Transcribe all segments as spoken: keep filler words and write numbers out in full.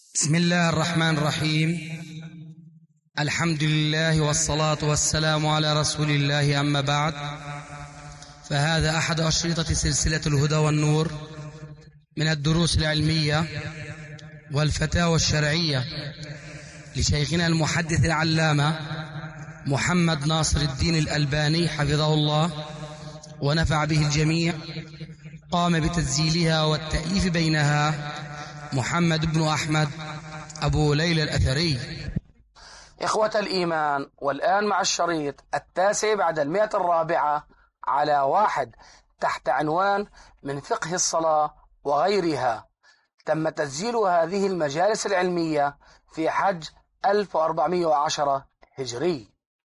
بسم الله الرحمن الرحيم. الحمد لله والصلاة والسلام على رسول الله، أما بعد، فهذا أحد أشرطة سلسلة الهدى والنور من الدروس العلمية والفتاوى الشرعية لشيخنا المحدث العلامة محمد ناصر الدين الألباني حفظه الله ونفع به الجميع. قام بتسجيلها والتأليف بينها محمد بن أحمد أبو ليلى الأثري. إخوة الإيمان، والآن مع الشريط التاسع بعد المئة الرابعة على واحد تحت عنوان من فقه الصلاة وغيرها. تم تسجيل هذه المجالس العلمية في حج ألف وأربعمائة وعشرة هجري.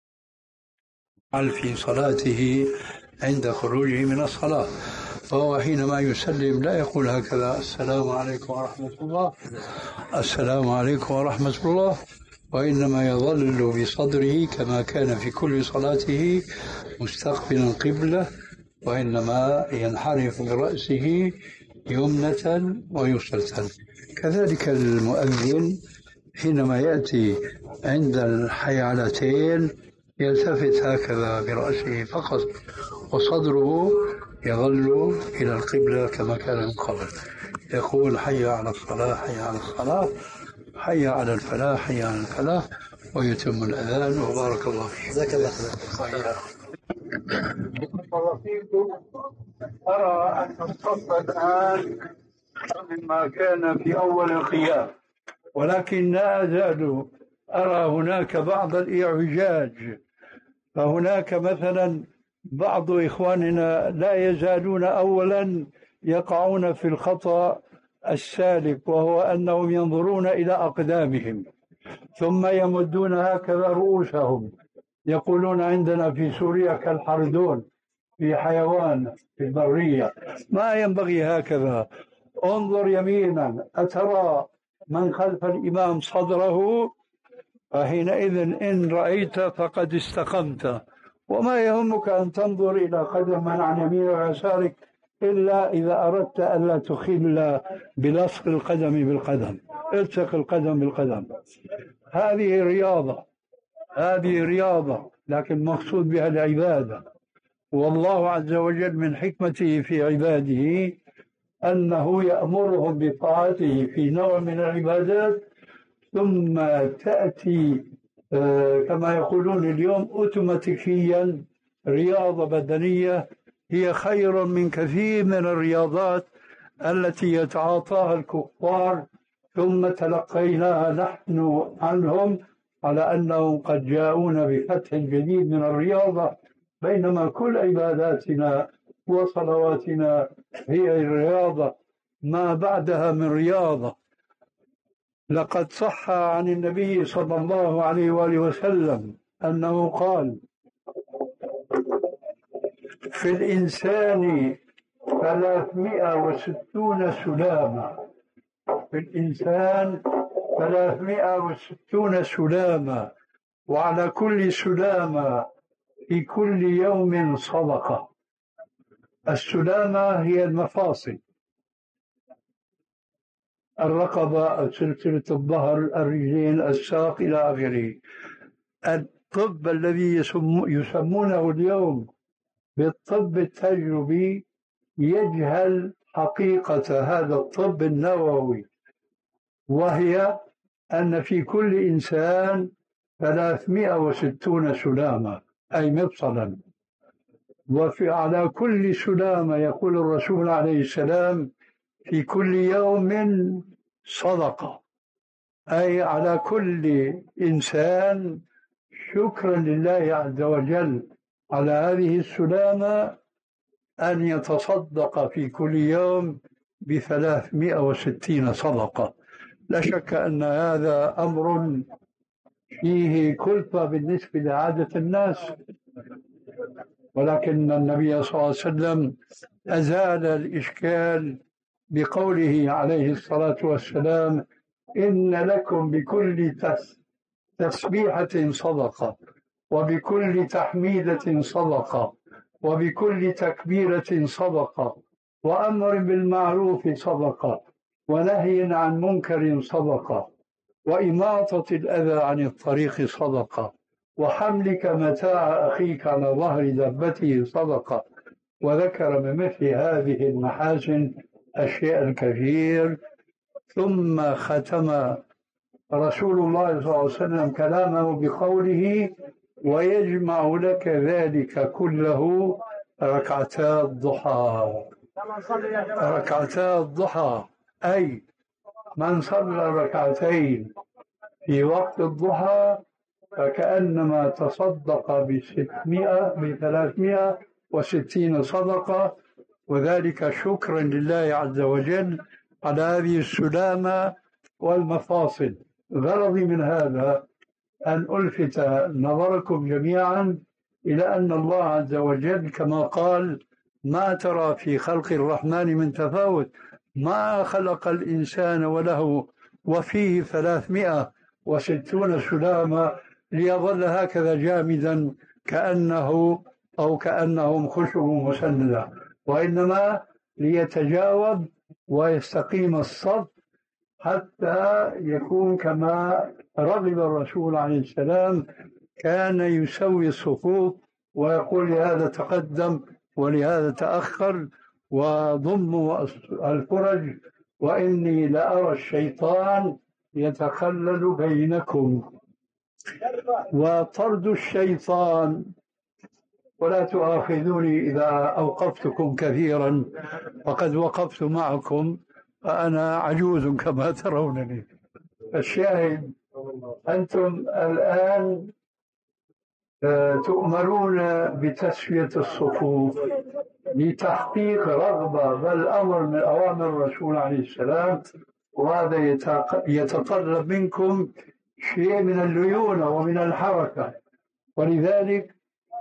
في صلاته عند خروجه من الصلاة، فهو حينما يسلم لا يقول هكذا: السلام عليكم ورحمة الله، السلام عليكم ورحمة الله، وإنما يظل بصدره كما كان في كل صلاته مستقبلا قبلة، وإنما ينحرف برأسه يمنة ويسرة. كذلك المؤذن حينما يأتي عند الحيعلتين يلتفت هكذا برأسه فقط، وصدره يظل إلى القبلة كما كان من قبل. يقول: حي على الصلاة، حي على الصلاة، حي على الفلاح، حي على الفلاح، ويتم الأذان. وبارك الله فيك. جزاك الله خير. أرى أن الصف الآن مما كان في أول القيام، ولكن لا أزال أرى هناك بعض الإعوجاج. فهناك مثلا بعض إخواننا لا يزالون أولا يقعون في الخطأ السالك، وهو أنهم ينظرون إلى أقدامهم ثم يمدون هكذا رؤوسهم، يقولون عندنا في سوريا كالحردون، في حيوان في البرية. ما ينبغي هكذا. انظر يمينا، أترى من خلف الإمام صدره؟ فحينئذ إن رأيت فقد استقمت، وما يهمك أن تنظر إلى قدم من عن يمين ويسارك إلا إذا أردت ألا تخل بلصق القدم بالقدم. الصق القدم بالقدم. هذه رياضة، هذه رياضة، لكن مقصود بها العبادة. والله عز وجل من حكمته في عباده أنه يأمرهم بطاعته في نوع من العبادات، ثم تأتي كما يقولون اليوم أوتوماتيكيا رياضة بدنية هي خير من كثير من الرياضات التي يتعاطاها الكفار، ثم تلقيناها نحن عنهم على أنهم قد جاءون بفتح جديد من الرياضة، بينما كل عباداتنا وصلواتنا هي الرياضة، ما بعدها من رياضة. لقد صح عن النبي صلى الله عليه وآله وسلم أنه قال: في الإنسان ثلاثمائة وستون سلامة، في الإنسان ثلاثمائة وستون سلامة، وعلى كل سلامة في كل يوم صدقة. السلامة هي المفاصل، الرقبة، سلسلة الظهر، الرجلين، الساق إلى آخره. الطب الذي يسمونه اليوم بالطب التجربي يجهل حقيقة هذا الطب النووي، وهي أن في كل إنسان ثلاثمائة وستون سلامة، أي مفصلا. وفي على كل سلامة يقول الرسول عليه السلام: في كل يوم صدقة، أي على كل إنسان شكرا لله عز وجل على هذه السلامة أن يتصدق في كل يوم بثلاثمائة وستين صدقة. لا شك أن هذا أمر فيه كلفة بالنسبة لعادة الناس، ولكن النبي صلى الله عليه وسلم أزال الإشكال بقوله عليه الصلاة والسلام: إن لكم بكل تسبيحة صدقة، وبكل تحميدة صدقة، وبكل تكبيرة صدقة، وأمر بالمعروف صدقة، ونهي عن منكر صدقة، وإماطة الأذى عن الطريق صدقة، وحملك متاع أخيك على ظهر دابته صدقة. وذكر بمثل هذه المحاسن أشياء كثير. ثم ختم رسول الله صلى الله عليه وسلم كلامه بقوله: ويجمع لك ذلك كله ركعتا الضحى. ركعتا الضحى أي من صلى ركعتين في وقت الضحى فكأنما تصدق بستمائة بثلاثمائة وستين صدقة، وذلك شكرا لله عز وجل على هذه السلامة والمفاصل. غرضي من هذا أن ألفت نظركم جميعا إلى أن الله عز وجل كما قال: ما ترى في خلق الرحمن من تفاوت، ما خلق الإنسان وله وفيه ثلاثمائة وستون سلامة ليظل هكذا جامدا كأنه أو كأنهم خشب مسندة، وإنما ليتجاوب ويستقيم الصف حتى يكون كما رغب الرسول عليه السلام، كان يسوي الصفوف ويقول: لهذا تقدم ولهذا تأخر وضموا الفرج، وإني لأرى الشيطان يتخلل بينكم. وطرد الشيطان، ولا تؤاخذوني إذا أوقفتكم كثيرا وقد وقفت معكم فأنا عجوز كما ترونني. الشاهد أنتم الآن تؤمرون بتسوية الصفوف لتحقيق رغبة بل أمر من أوامر الرسول عليه السلام، وهذا يتطلب منكم شيء من الليونة ومن الحركة، ولذلك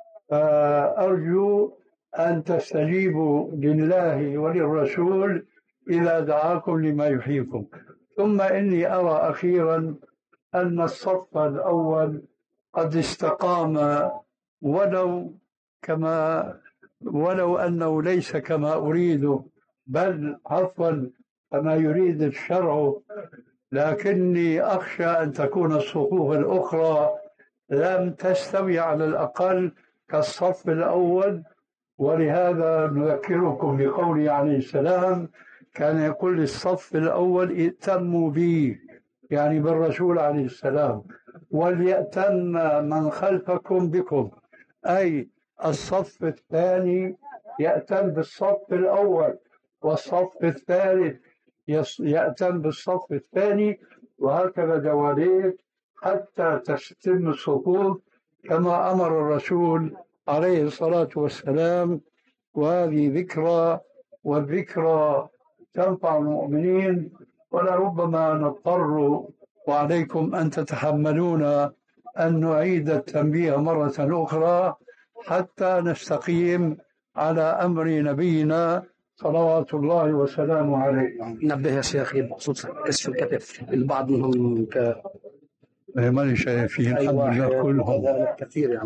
أرجو أن تستجيبوا لله وللرسول إذا دعاكم لما يحييكم. ثم إني أرى أخيرا أن الصف الأول قد استقام، ولو كما ولو أنه ليس كما أريد، بل عفوا كما يريد الشرع، لكني أخشى أن تكون الصفوف الأخرى لم تستوي على الأقل كالصف الأول. ولهذا نذكركم بقوله عليه السلام: كان يقول للصف الأول: ائتموا بي، يعني بالرسول عليه السلام، وليأتم من خلفكم بكم، أي الصف الثاني يأتم بالصف الأول، والصف الثالث يأتم بالصف الثاني، وهكذا دواليك حتى تستم الصفوف كما أمر الرسول عليه الصلاة والسلام. وهذه ذكرى، والذكرى تنفع المؤمنين، ولربما نضطر وعليكم أن تتحملون أن نعيد التنبيه مرة أخرى حتى نستقيم على أمر نبينا صلوات الله وسلامه عليه. نبه يا شيخي بخصوص كشف الكتف، البعض منهم ك ماني شايفين الحمد لله كلهم كثير يعني.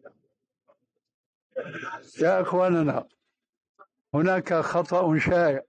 يا أخواننا، هناك خطأ شائع،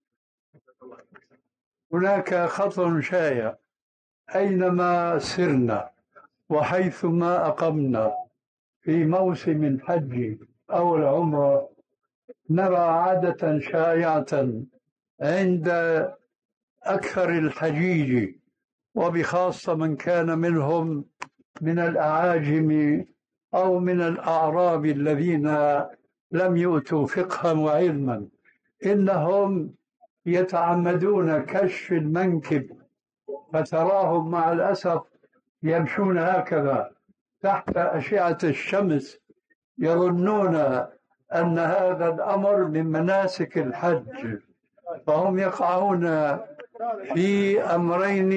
هناك خطأ شائع أينما سرنا وحيثما أقمنا في موسم الحج أو العمرة، نرى عادة شائعة عند أكثر الحجيج، وبخاصة من كان منهم من الأعاجم أو من الأعراب الذين لم يؤتوا فقها وعلما، إنهم يتعمدون كشف المنكب، فتراهم مع الأسف يمشون هكذا تحت أشعة الشمس، يظنون أن هذا الأمر من مناسك الحج، فهم يقعون في أمرين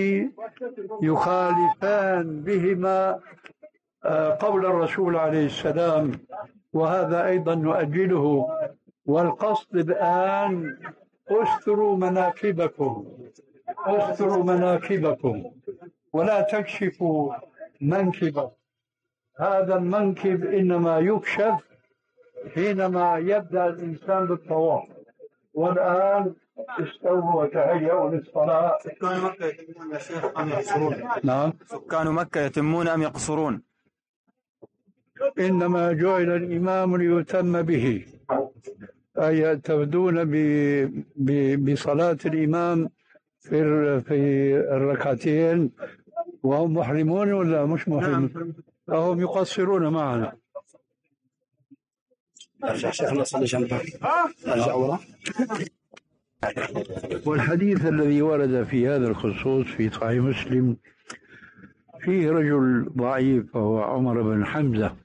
يخالفان بهما قول الرسول عليه السلام، وهذا أيضا نؤجله. والقصد الآن أستروا مناكبكم، أستروا مناكبكم ولا تكشفوا منكبا. هذا المنكب إنما يكشف حينما يبدأ الإنسان بالطواف، والآن استووا وتهيئوا للصلاة. سكان مكة يتمون يا شيخ أم يقصرون؟ نعم. سكان مكة يتمون أم يقصرون؟ إنما جعل الإمام ليتم به، أي يعتمدون بصلاة الإمام في في الركعتين وهم محرمون ولا مش محرمون؟ أهم يقصرون معنا. أرجع شيخنا صلي جنبك. أرجع ورا. والحديث الذي ورد في هذا الخصوص في صحيح مسلم فيه رجل ضعيف وهو عمر بن حمزة،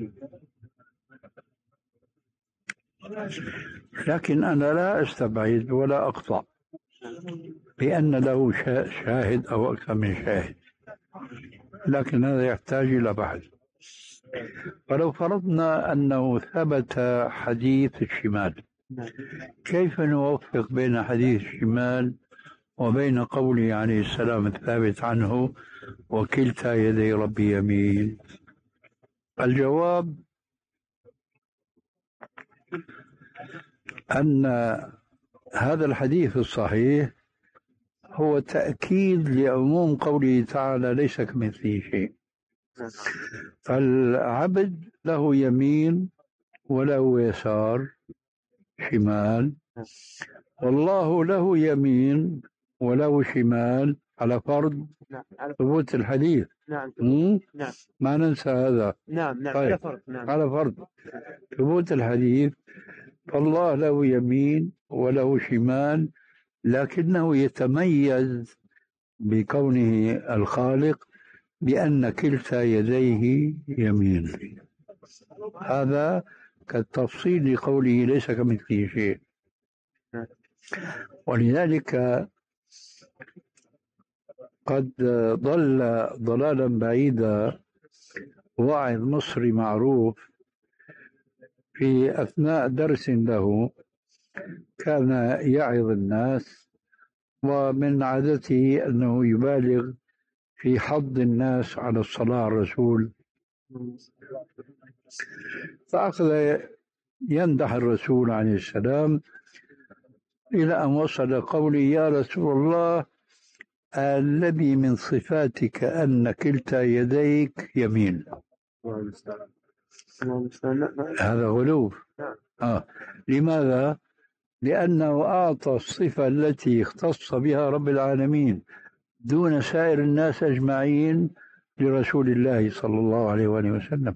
لكن أنا لا أستبعد ولا أقطع بأن له شاهد أو أكثر من شاهد، لكن هذا يحتاج إلى بحث. فلو فرضنا أنه ثبت حديث الشمال، كيف نوفق بين حديث الشمال وبين قوله عليه السلام الثابت عنه وكلتا يدي ربي يمين؟ الجواب أن هذا الحديث الصحيح هو تأكيد لعموم قوله تعالى ليس كمثله شيء. فالعبد له يمين وله يسار شمال، والله له يمين وله شمال على فرض ثبوت الحديث. نعم نعم ما ننسى هذا. نعم نعم طيب. على فرض نعم. على فرض ثبوت الحديث، فالله له يمين وله شمال، لكنه يتميز بكونه الخالق بأن كلتا يديه يمين. هذا كالتفصيل لقوله ليس كمثله شيء. ولذلك قد ضل ضلالا بعيدا واعظ مصري معروف في أثناء درس له كان يعظ الناس، ومن عادته أنه يبالغ في حض الناس على الصلاة على الرسول، فأخذ يمدح الرسول عليه السلام إلى أن وصل قولي يا رسول الله الذي من صفاتك أن كلتا يديك يمين. هذا غلو. آه. لماذا؟ لأنه أعطى الصفة التي اختص بها رب العالمين دون سائر الناس أجمعين لرسول الله صلى الله عليه وآله وسلم.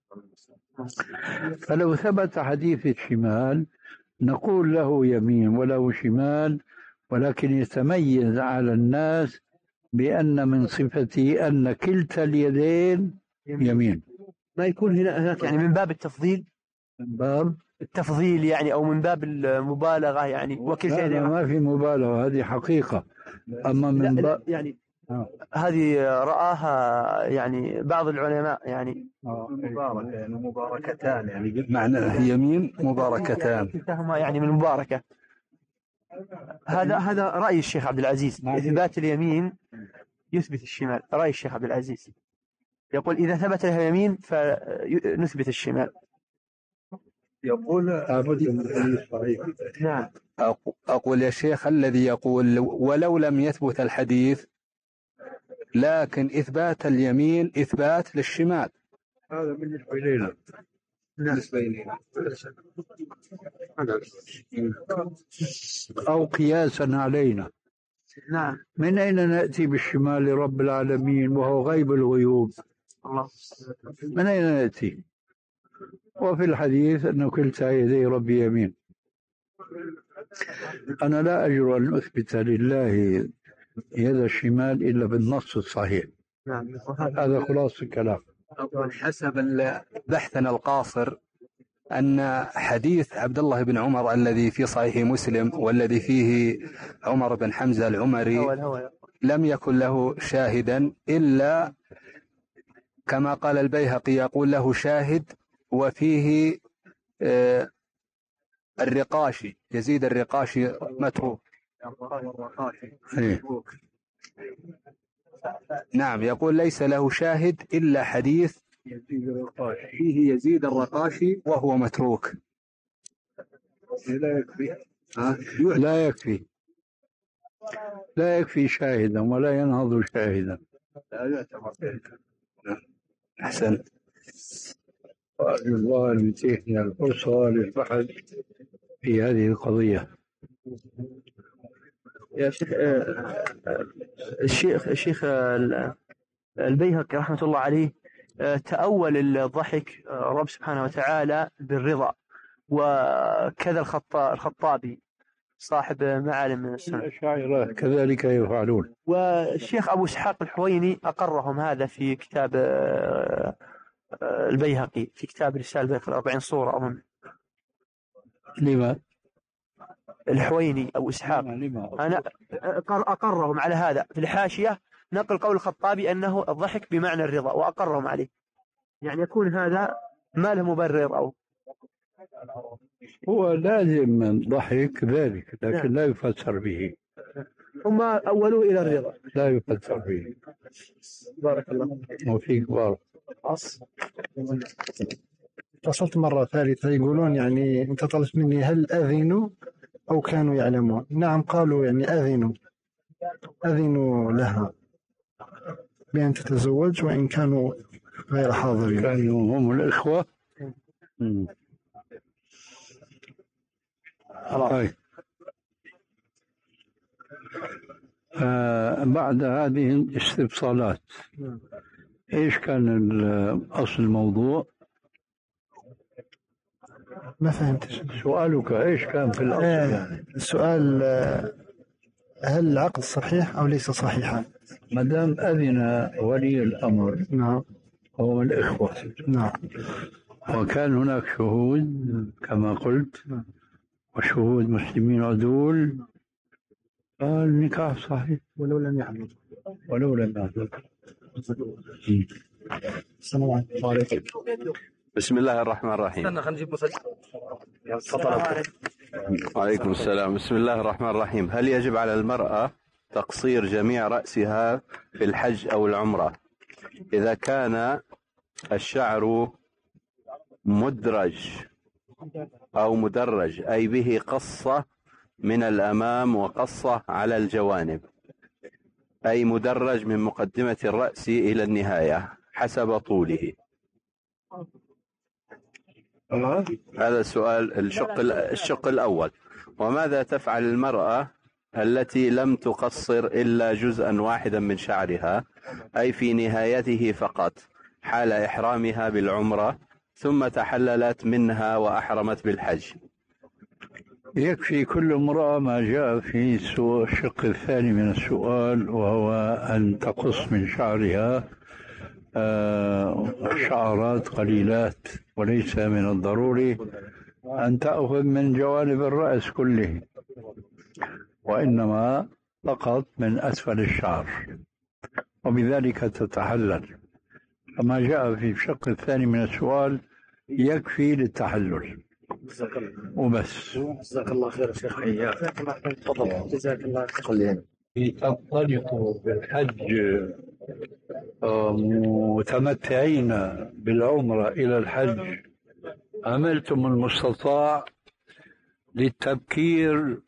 فلو ثبت حديث الشمال نقول له يمين وله شمال، ولكن يتميز على الناس بأن من صفته أن كلتا اليدين يمين. ما يكون هنا هناك يعني من باب التفضيل، من باب التفضيل يعني، أو من باب المبالغة يعني، وكل شيء. ما في مبالغة، هذه حقيقة. أما من باب يعني آه. هذه رآها يعني بعض العلماء يعني آه. مباركة يعني مباركتان، يعني بمعنى يمين مباركتان كلاهما يعني من مباركة. هذا هذا رأي الشيخ عبد العزيز، إثبات اليمين يثبت الشمال. رأي الشيخ عبد العزيز يقول إذا ثبت له يمين فنثبت الشمال. يقول نعم. أقول يا شيخ الذي يقول ولو لم يثبت الحديث لكن إثبات اليمين إثبات للشمال، هذا بالنسبة إلينا. بالنسبة إلينا أو قياسا علينا. نعم. من أين نأتي بالشمال لرب العالمين وهو غيب الغيوب؟ الله. من أين نأتي؟ وفي الحديث أن كلتا يدي ربي يمين. أنا لا أجر أن أثبت لله يد الشمال إلا بالنص الصحيح. نعم. هذا خلاص الكلام. حسب بحثنا القاصر أن حديث عبد الله بن عمر الذي في صحيح مسلم والذي فيه عمر بن حمزة العمري لم يكن له شاهدا إلا كما قال البيهقي يقول له شاهد وفيه آه الرقاشي يزيد الرقاشي متروك. نعم يقول ليس له شاهد إلا حديث فيه يزيد الرقاشي وهو متروك. لا يكفي لا يكفي شاهدا ولا ينهض شاهدا. أحسن. وأرجو الله أن يتيحنا الفرصة للبحث في هذه القضية. يا شيخ الشيخ الشيخ البيهقي رحمة الله عليه تأول الضحك رب سبحانه وتعالى بالرضا، وكذا الخطابي صاحب معالم السنة، الأشاعرة كذلك يفعلون. والشيخ أبو إسحاق الحويني أقرهم هذا في كتاب البيهقي، في كتاب رسالة البيهقي الأربعين صورة أظن. لما؟ الحويني أبو إسحاق أنا أقرهم على هذا في الحاشية، نقل قول الخطابي أنه الضحك بمعنى الرضا، وأقرهم عليه. يعني يكون هذا ما له مبرر، أو هو لازم من ضحك ذلك، لكن لا يفسر به. هم أولوه إلى الرضا، لا يفسر به. بارك الله وفيك بارك. اتصلت مرة ثالثة يقولون يعني أنت طلبت مني هل أذنوا أو كانوا يعلمون؟ نعم قالوا يعني أذنوا أذنوا لها بأن تتزوج وإن كانوا غير حاضرين. كانوا هم الإخوة. طيب. آه بعد هذه الاستفصالات إيش كان أصل الموضوع؟ ما فهمت سؤالك إيش كان في الأصل؟ آه يعني السؤال آه هل العقد صحيح أو ليس صحيحا؟ ما دام أذن ولي الأمر نعم هو الإخوة. نعم. وكان هناك شهود كما قلت وشهود مسلمين عدول، النكاح صحيح ولو لم يحدث ولو لم يحدث. السلام عليكم. بسم الله الرحمن الرحيم. استنى خلينا نجيب مسجل. وعليكم السلام. بسم الله الرحمن الرحيم. هل يجب على المرأة تقصير جميع رأسها في الحج أو العمرة إذا كان الشعر مدرج أو مدرج، أي به قصة من الأمام وقصة على الجوانب، أي مدرج من مقدمة الرأس إلى النهاية حسب طوله؟ هذا السؤال الشق, الشق الأول. وماذا تفعل المرأة التي لم تقصر إلا جزءا واحدا من شعرها، أي في نهايته فقط، حال إحرامها بالعمرة ثم تحللت منها وأحرمت بالحج؟ يكفي كل امرأة ما جاء في الشق الثاني من السؤال، وهو أن تقص من شعرها شعرات قليلات، وليس من الضروري أن تأخذ من جوانب الرأس كله، وإنما فقط من أسفل الشعر، وبذلك تتحلل. فما جاء في الشق الثاني من السؤال يكفي للتحلل وبس. جزاك الله خير شيخ. تفضل. جزاك الله خير. تنطلقوا بالحج متمتعين بالعمرة إلى الحج، عملتم المستطاع للتبكير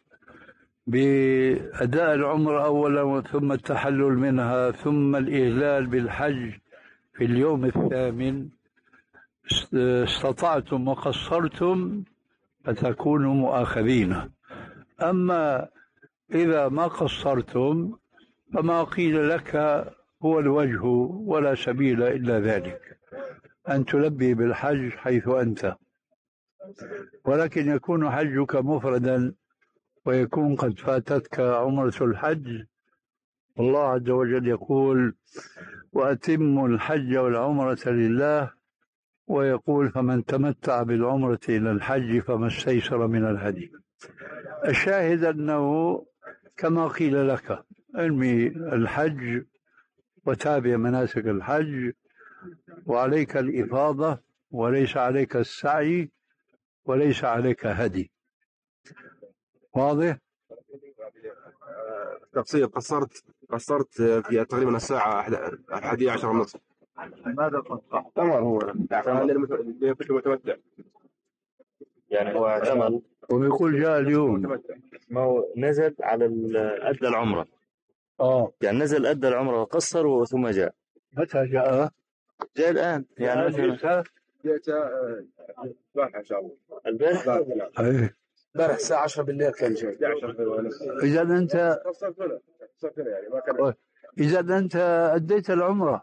بأداء العمرة أولا ثم التحلل منها ثم الإهلال بالحج في اليوم الثامن، استطعتم وقصرتم فتكونوا مؤاخذين. أما إذا ما قصرتم فما قيل لك هو الوجه ولا سبيل إلا ذلك، أن تلبي بالحج حيث أنت، ولكن يكون حجك مفردا ويكون قد فاتتك عمرة الحج. والله عز وجل يقول وأتموا الحج والعمرة لله، ويقول فمن تمتع بالعمرة إلى الحج فما استيسر من الهدي. الشاهد أنه كما قيل لك انمي الحج وتابع مناسك الحج، وعليك الإفاضة وليس عليك السعي وليس عليك هدي. واضح؟ تقصير قصرت قصرت في تقريبا الساعة الحادية عشر ونصف. ماذا قصر؟ تمر هو متمتع، يعني هو اعتمر وبيقول جاء اليوم. ما هو نزل على ال- أدى العمرة. اه يعني نزل أدى العمرة وقصر ثم جاء. متى جاء؟ جاء الآن يعني مثلا جاء البارحة إن شاء الله. البارح. ايه امبارح الساعة عشرة بالليل كان جاي. اذا انت قصرت هنا قصرت هنا يعني ما كان. اذا انت اديت العمره،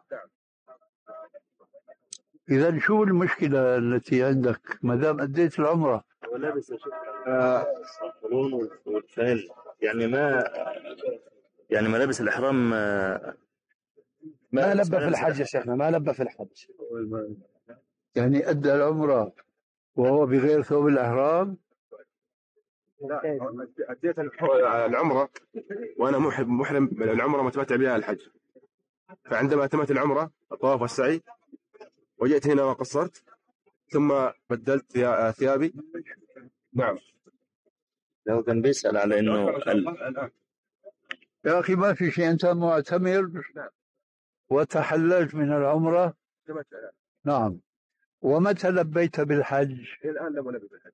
اذا شو المشكله التي عندك ما دام اديت العمره؟ هو لابس البنطلون والفانيلا يعني ما يعني ملابس الإحرام ما, ما لبى في الحج يا شيخنا، ما لبى في الحج. يعني ادى العمره وهو بغير ثوب الاحرام؟ لا اديت العمره وانا محرم محرم العمره متمتع بها الحج، فعندما تمت العمره الطواف والسعي وجئت هنا وقصرت ثم بدلت ثيابي. نعم. لو كان بيسأل على إنه ال... يا اخي ما في شيء، انت معتمر وتحللت من العمره. نعم. ومتى لبيت بالحج؟ الان لم البي بالحج.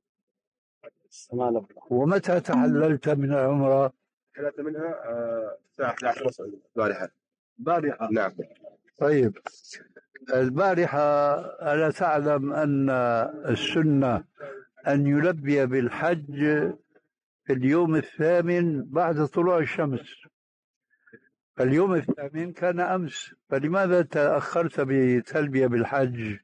ومتى تحللت من العمره؟ حللت منها الساعه أحد عشر البارحه. البارحه. نعم. طيب البارحه ألا تعلم أن السنة أن يلبي بالحج في اليوم الثامن بعد طلوع الشمس؟ اليوم الثامن كان أمس، فلماذا تأخرت بتلبية بالحج؟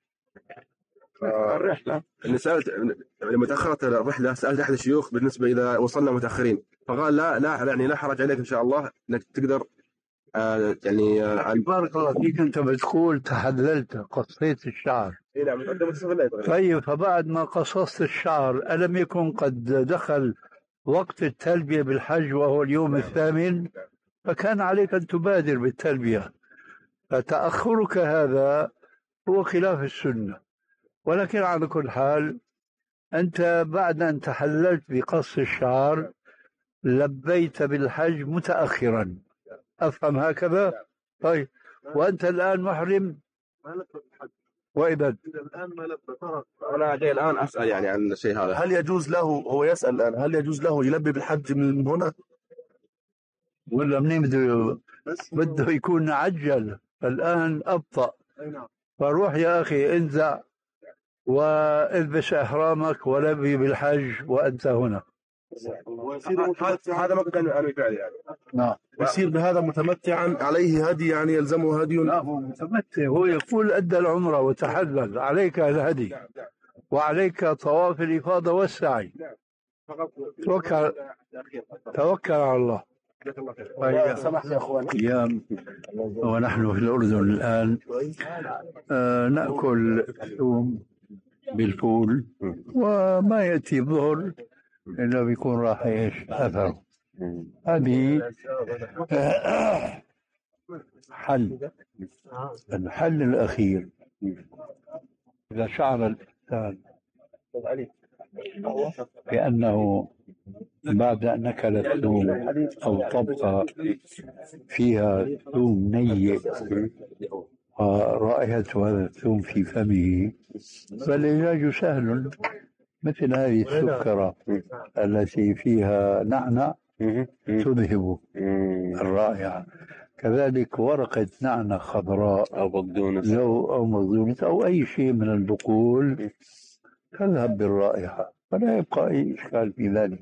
الرحلة اللي سألت لما تأخرت الرحلة سألت أحد الشيوخ بالنسبة إذا وصلنا متأخرين، فقال لا لا يعني لا حرج عليك إن شاء الله إنك تقدر آه يعني آه بارك الله فيك، أنت بتقول تحللت قصيت الشعر. إيه نعم. طيب فبعد ما قصصت الشعر ألم يكن قد دخل وقت التلبية بالحج وهو اليوم الثامن؟ فكان عليك أن تبادر بالتلبية، فتأخرك هذا هو خلاف السنة. ولكن على كل حال أنت بعد أن تحللت بقص الشعر لبيت بالحج متأخرا، أفهم هكذا؟ طيب وأنت الآن محرم وإذا الآن ما لبى ترك. أنا جاي الآن أسأل يعني عن الشيء هذا، هل يجوز له، هو يسأل الآن، هل يجوز له يلبي بالحج من هنا ولا منين بده بده يكون عجل؟ الآن أبطأ. فروح يا أخي انزع والبس إحرامك ولبي بالحج وأنت هنا. هذا ما كنت أنا فعلي يعني. نعم. يصير بهذا متمتعا عليه هدي، يعني يلزمه هدي؟ لا هو متمتع، هو يقول أدى العمرة وتحلل، عليك الهدي وعليك طواف الإفاضة والسعي. توكل توكل على الله. سمح لي يا أخوان. أيام ونحن في الأردن الآن آه نأكل ثوم بالفول، وما يأتي الظهر إلا بيكون راح إيش أثره. هذه حل الحل الأخير. إذا شعر الإنسان بأنه بعد أن أكل الثوم أو طبخة فيها ثوم نيء ورائحة هذا الثوم في فمه، فالعلاج سهل، مثل هذه السكرة التي فيها نعنع تذهب الرائحة، كذلك ورقة نعنع خضراء أو بقدونس لو أو بقدونس أو أي شيء من البقول تذهب بالرائحة، فلا يبقى أي إشكال في ذلك.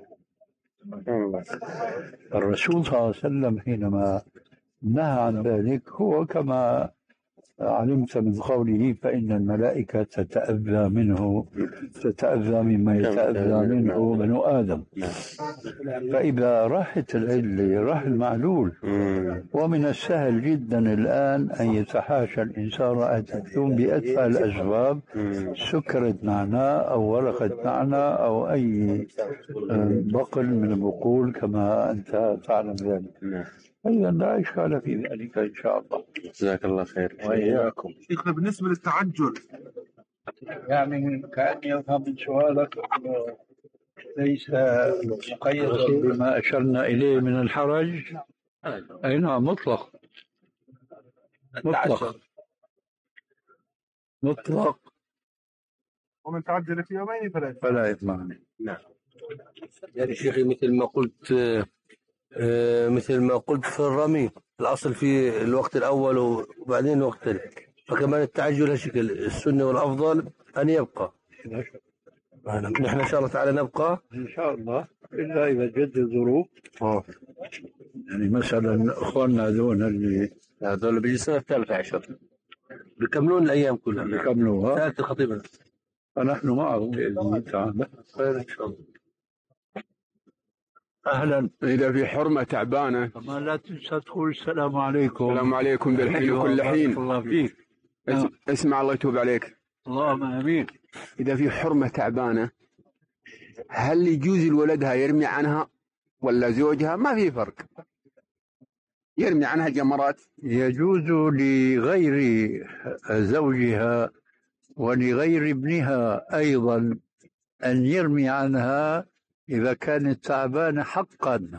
الرسول صلى الله عليه وسلم حينما نهى عن ذلك هو كما علمت من قوله فإن الملائكة تتأذى منه تتأذى مما يتأذى منه بنو آدم. فإذا راحت العلة راح المعلول. ومن السهل جدا الآن أن يتحاشى الإنسان رائحة الثوم بأدفع الأسباب، سكرة نعناع أو ورقة نعناع أو أي بقل من البقول كما أنت تعلم ذلك. أيضا لا إشكال في ذلك إن شاء الله. جزاك الله خير. وإياكم. شيخنا بالنسبة للتعجل، يعني كأني أفهم من سؤالك ليس مقيدا بما أشرنا إليه من الحرج. أي نعم، مطلق مطلق مطلق ومن تعجل في يومين فلا فلا إثم عليه. نعم. يا شيخي مثل ما قلت آه، مثل ما قلت في الرمي الأصل في الوقت الأول وبعدين الوقت الثاني، فكمان التعجل هالشكل السنة والأفضل أن يبقى. نحن إن شاء الله تعالى نبقى إن شاء الله، إلا إذا جد الظروف. آه. يعني مثلا إخواننا هذول اللي هذول بيجي السنة الثالثة عشر بيكملون الأيام كلها بيكملوها. ثالث الخطيبة فنحن معهم بإذن الله تعالى. خير إن شاء الله. أهلا. إذا في حرمة تعبانة ما لا تنسى تقول السلام عليكم. السلام عليكم بالحين وكل حين. الله فيك. اسمع الله يتوب عليك. اللهم آمين. إذا في حرمة تعبانة هل يجوز لولدها يرمي عنها ولا زوجها؟ ما في فرق، يرمي عنها جمرات. يجوز لغير زوجها ولغير ابنها أيضا أن يرمي عنها إذا كانت تعبانة حقا.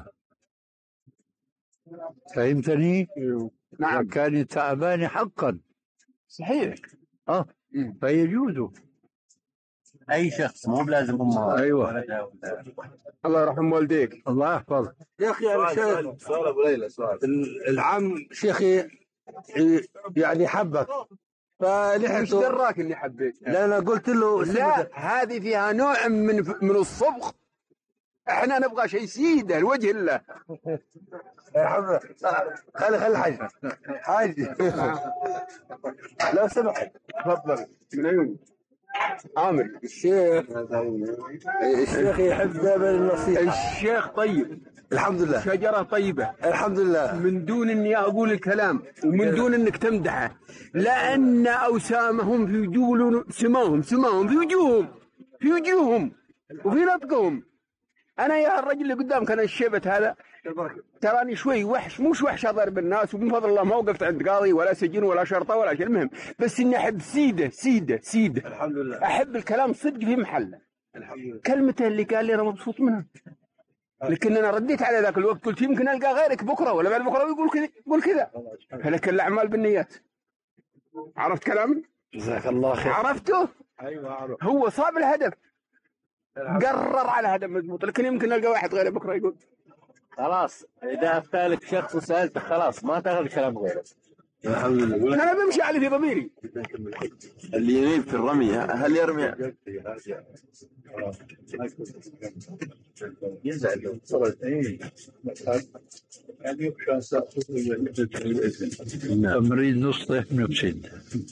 فهمتني؟ نعم. إذا كانت تعبانة حقا. صحيح. آه فيجوز أي شخص، مو بلازم أمها. أيوة. الله يرحم والديك. الله يحفظ. يا أخي أنا شايف سؤال أبو ليلى سؤال. العم شيخي يعني حبك فلحقته. مش دراك إني حبيت. لا أنا قلت له لا، هذه فيها نوع من من الصبغ. احنا نبغى شيء سيده لوجه الله. خلي خلي حاج حاج لو سمحت تفضل. من عيوني عامر. الشيخ الشيخ يحب دائما النصيحة. الشيخ طيب الحمد لله، شجرة طيبة الحمد لله، من دون اني اقول الكلام ومن دون انك تمدحه، لان اوسامهم في وجوههم، سماهم سماهم في وجوههم في وجوههم وفي نطقهم. انا يا الرجل اللي قدامك انا الشيبت هذا تراني شوي وحش، مش وحش اضرب الناس، ومن فضل الله ما وقفت عند قاضي ولا سجن ولا شرطه ولا شيء. المهم بس اني احب سيده سيده سيده. الحمد لله. احب الكلام صدق في محله. الحمد لله. كلمته اللي قال لي انا مبسوط منها، لكن انا رديت على ذاك الوقت قلت يمكن القى غيرك بكره ولا بعد بكره ويقول كذا يقول كذا. فلك الاعمال بالنيات. عرفت كلامي؟ جزاك الله خير. عرفته؟ ايوه عرفت. هو صاب الهدف، قرر على هدف مضبوط، لكن يمكن القى واحد غيره بكره يقول. خلاص اذا افتالك شخص وسالته خلاص ما تاخذ كلام غيره. الحمد لله. انا بمشي على في ضميري. اللي يريد في الرمي هل يرمي؟ يزعل. تمرين نصح نفسد.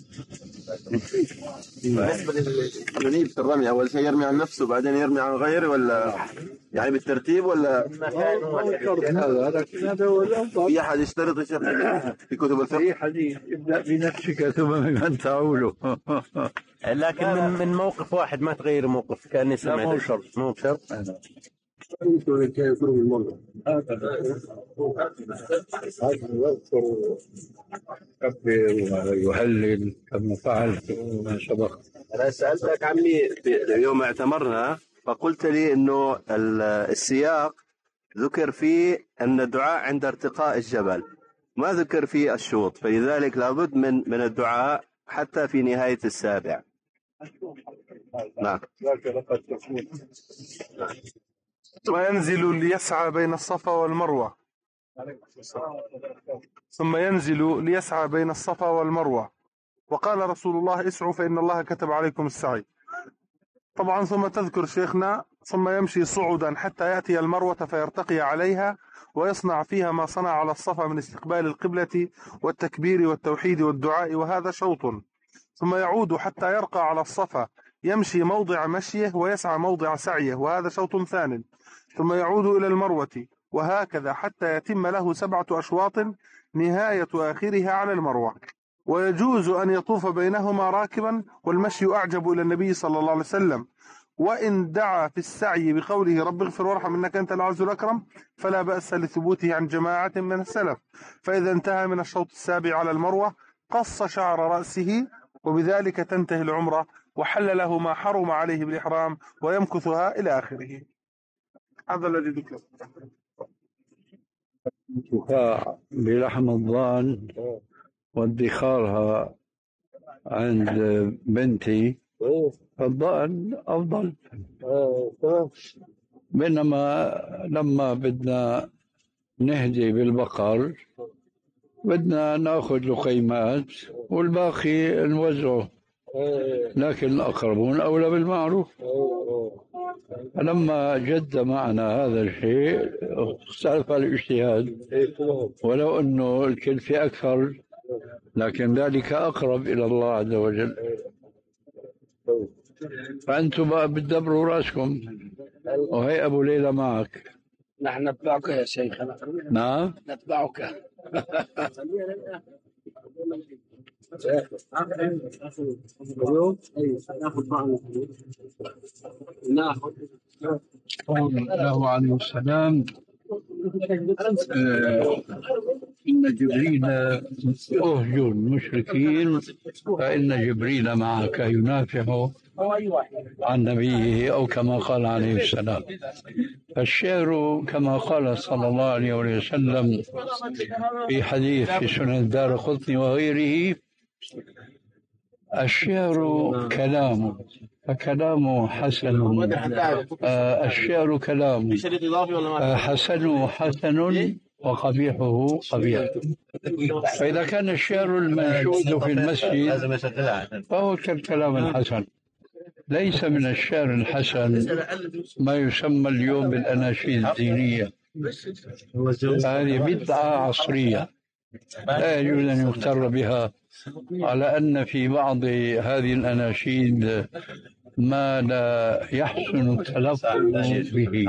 بالنسبة لليريد في الرمي أول شيء يرمي عن نفسه بعدين يرمي عن غيره ولا يعني بالترتيب ولا؟ في أحد يشترط يا شيخ في كتب الفقه؟ في حديث ابدأ بنفسك ثم بمن تعول. لكن من من موقف واحد ما تغير موقف كأني سمعت. مو شرط. مو بشرط. ويهلل كما فعل ما سبق. أنا سألتك عمي يوم اعتمرنا فقلت لي إنه السياق ذكر فيه أن الدعاء عند ارتقاء الجبل، ما ذكر فيه الشوط، فلذلك لابد من من الدعاء حتى في نهاية السابع. نعم. وينزل ليسعى بين الصفا والمروة ثم ينزل ليسعى بين الصفا والمروة وقال رسول الله اسعوا فإن الله كتب عليكم السعي. طبعا ثم تذكر شيخنا ثم يمشي صعودا حتى يأتي المروة فيرتقي عليها ويصنع فيها ما صنع على الصفا من استقبال القبلة والتكبير والتوحيد والدعاء، وهذا شوط. ثم يعود حتى يرقى على الصفا يمشي موضع مشيه ويسعى موضع سعيه، وهذا شوط ثان. ثم يعود إلى المروة وهكذا حتى يتم له سبعة أشواط نهاية آخرها على المروة. ويجوز أن يطوف بينهما راكبا، والمشي أعجب إلى النبي صلى الله عليه وسلم. وإن دعا في السعي بقوله رب اغفر وارحم إنك أنت العز الأكرم فلا بأس لثبوته عن جماعة من السلف. فإذا انتهى من الشوط السابع على المروة قص شعر رأسه، وبذلك تنتهي العمرة وحل له ما حرم عليه بالإحرام ويمكثها إلى آخره. هذا الذي ذكر. الكفاء بلحم الضان وادخارها عند بنتي فالضأن أفضل. بينما لما بدنا نهدي بالبقر بدنا ناخذ لقيمات والباقي نوزعه، لكن الأقربون أولى بالمعروف. فلما جد معنا هذا الشيء اختلف الاجتهاد، ولو أنه الكلفة أكثر لكن ذلك أقرب إلى الله عز وجل. فأنتم بقى بتدبروا رأسكم، وهي أبو ليلى معك. نحن نتبعك يا شيخنا. نعم نتبعك. الله عليه السلام آه إن جبريل أهجر المشركين فإن جبريل معك ينافح عن نبيه، أو كما قال عليه السلام. الشعر كما قال صلى الله عليه وسلم في حديث في سنن الدارقطني وغيره: الشعر كلام فكلامه حسن، آه الشعر كلام آه حسنه حسن وقبيحه قبيح. فإذا كان الشعر المنشود في المسجد فهو كالكلام الحسن. ليس من الشعر الحسن ما يسمى اليوم بالأناشيد الدينية، هذه بدعة عصرية لا يجوز أن يغتر بها، على أن في بعض هذه الأناشيد ما لا يحسن التلفظ به.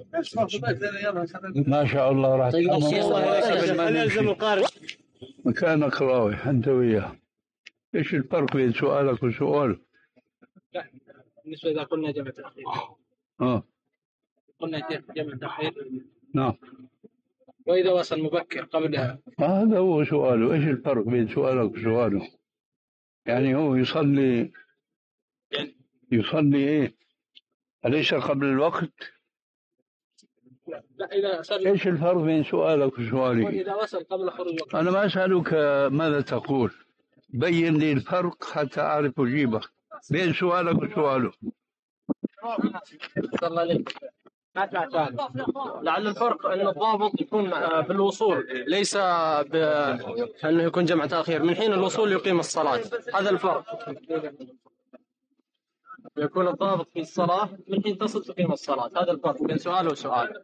ما شاء الله راح مكانك راوح أنت وياه. إيش الفرق بين سؤالك وسؤال؟ بالنسبة إذا قلنا جمع تأخير. آه. قلنا جمع تأخير. نعم. وإذا وصل مبكر قبلها. هذا هو سؤاله. إيش الفرق بين سؤالك وسؤاله؟ يعني هو يصلي يصلي إيه؟ أليس قبل الوقت؟ لا إذا صلي. إيش الفرق بين سؤالك وسؤالي؟ وإذا وصل قبل خروج الوقت. أنا ما أسألك ماذا تقول، بين لي الفرق حتى أعرف أجيبك بين سؤالك وسؤاله. الله عليك. ما سؤال. لعل الفرق أن الضابط يكون بالوصول، ليس بأنه يكون جمع تأخير. من حين الوصول يقيم الصلاة، هذا الفرق. يكون الضابط في الصلاة من حين تصل تقيم الصلاة، هذا الفرق بين سؤال وسؤال.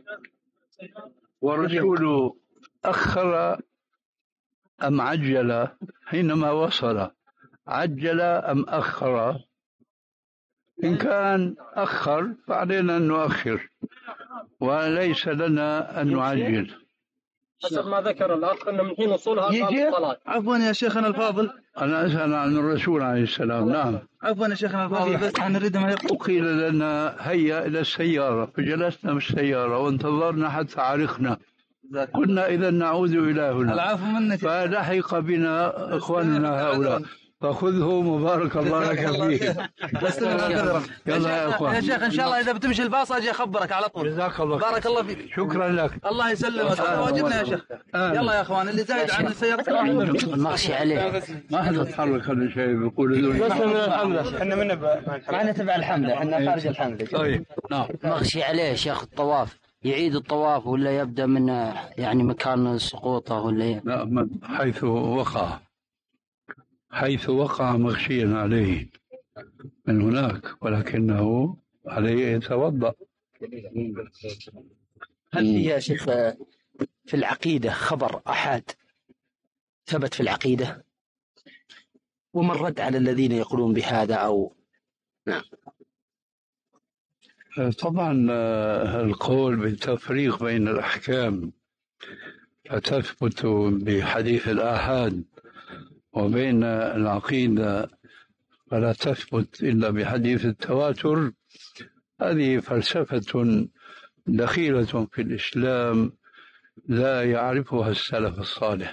والرسول أخر أم عجل حينما وصل؟ عجل أم أخر؟ إن كان أخر فعلينا أن نؤخر، وليس لنا أن نعجل. حسب ما ذكر الأخ أن من حين وصولها قام الصلاة. عفوا يا شيخنا الفاضل، أنا أسأل عن الرسول عليه السلام. نعم. عفوا يا شيخنا الفاضل، بس نريد ما وقيل لنا هيا إلى السيارة، فجلسنا بالسيارة وانتظرنا حتى عرقنا، قلنا إذا نعود إلى هنا. العفو منك. فلحق بنا إخواننا هؤلاء فخذه مبارك الله لك فيه. يلا يا اخوان. يا شيخ ان شاء الله اذا بتمشي الباص اجي اخبرك على طول. جزاك الله بارك الله فيك. شكرا لك. الله يسلمك. واجبنا يا شيخ. يلا يا اخوان اللي زايد عن السيارة مغشي عليه. ما حد يتحرك هذا الشيء بيقول بس من الحمله احنا من معنا تبع الحمله، احنا خارج الحمله. طيب نعم. مغشي عليه شيخ الطواف، يعيد الطواف ولا يبدا من يعني مكان سقوطه ولا؟ لا، حيث وقع حيث وقع مغشيا عليه من هناك، ولكنه عليه يتوضأ. هل في يا شيخ في العقيدة خبر أحد ثبت في العقيدة ومن رد على الذين يقولون بهذا أو نعم؟ طبعا القول بالتفريق بين الأحكام فتثبت بحديث الآحاد، وبين العقيدة فلا تثبت إلا بحديث التواتر، هذه فلسفة دخيلة في الإسلام لا يعرفها السلف الصالح.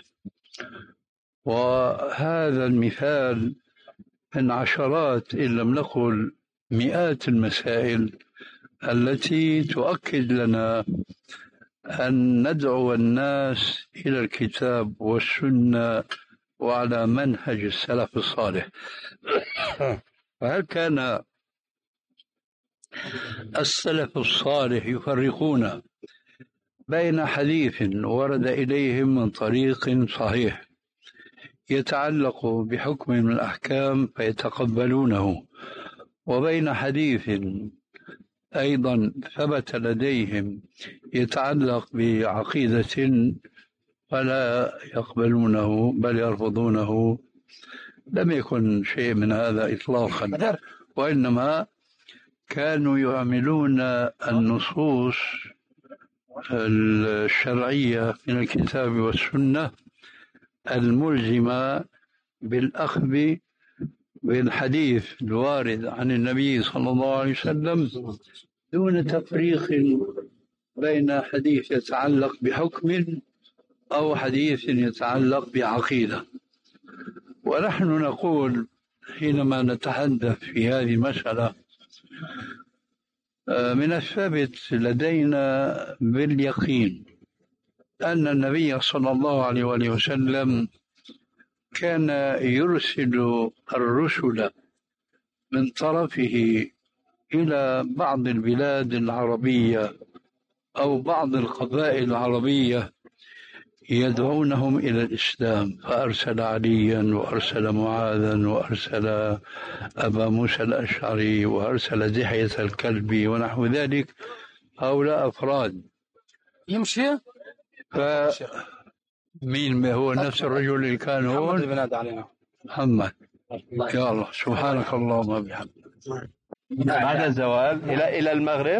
وهذا المثال من عشرات إن لم نقل مئات المسائل التي تؤكد لنا أن ندعو الناس إلى الكتاب والسنة وعلى منهج السلف الصالح. فهل كان السلف الصالح يفرقون بين حديث ورد إليهم من طريق صحيح يتعلق بحكم من الأحكام فيتقبلونه، وبين حديث أيضا ثبت لديهم يتعلق بعقيدة فلا يقبلونه بل يرفضونه. لم يكن شيء من هذا إطلاقا، وإنما كانوا يعملون النصوص الشرعية من الكتاب والسنة الملزمة بالأخذ بالحديث الوارد عن النبي صلى الله عليه وسلم دون تفريق بين حديث يتعلق بحكم أو حديث يتعلق بعقيدة. ونحن نقول حينما نتحدث في هذه المسألة من الثابت لدينا باليقين أن النبي صلى الله عليه وسلم كان يرسل الرسل من طرفه إلى بعض البلاد العربية أو بعض القبائل العربية يدعونهم إلى الإسلام، فأرسل عليا وأرسل معاذا وأرسل أبا موسى الأشعري وأرسل دحية الكلبي ونحو ذلك. هؤلاء أفراد يمشي مين هو نفس الرجل اللي كان هون؟ محمد. يا الله سبحانك اللهم وبحمدك. بعد الزوال إلى إلى المغرب.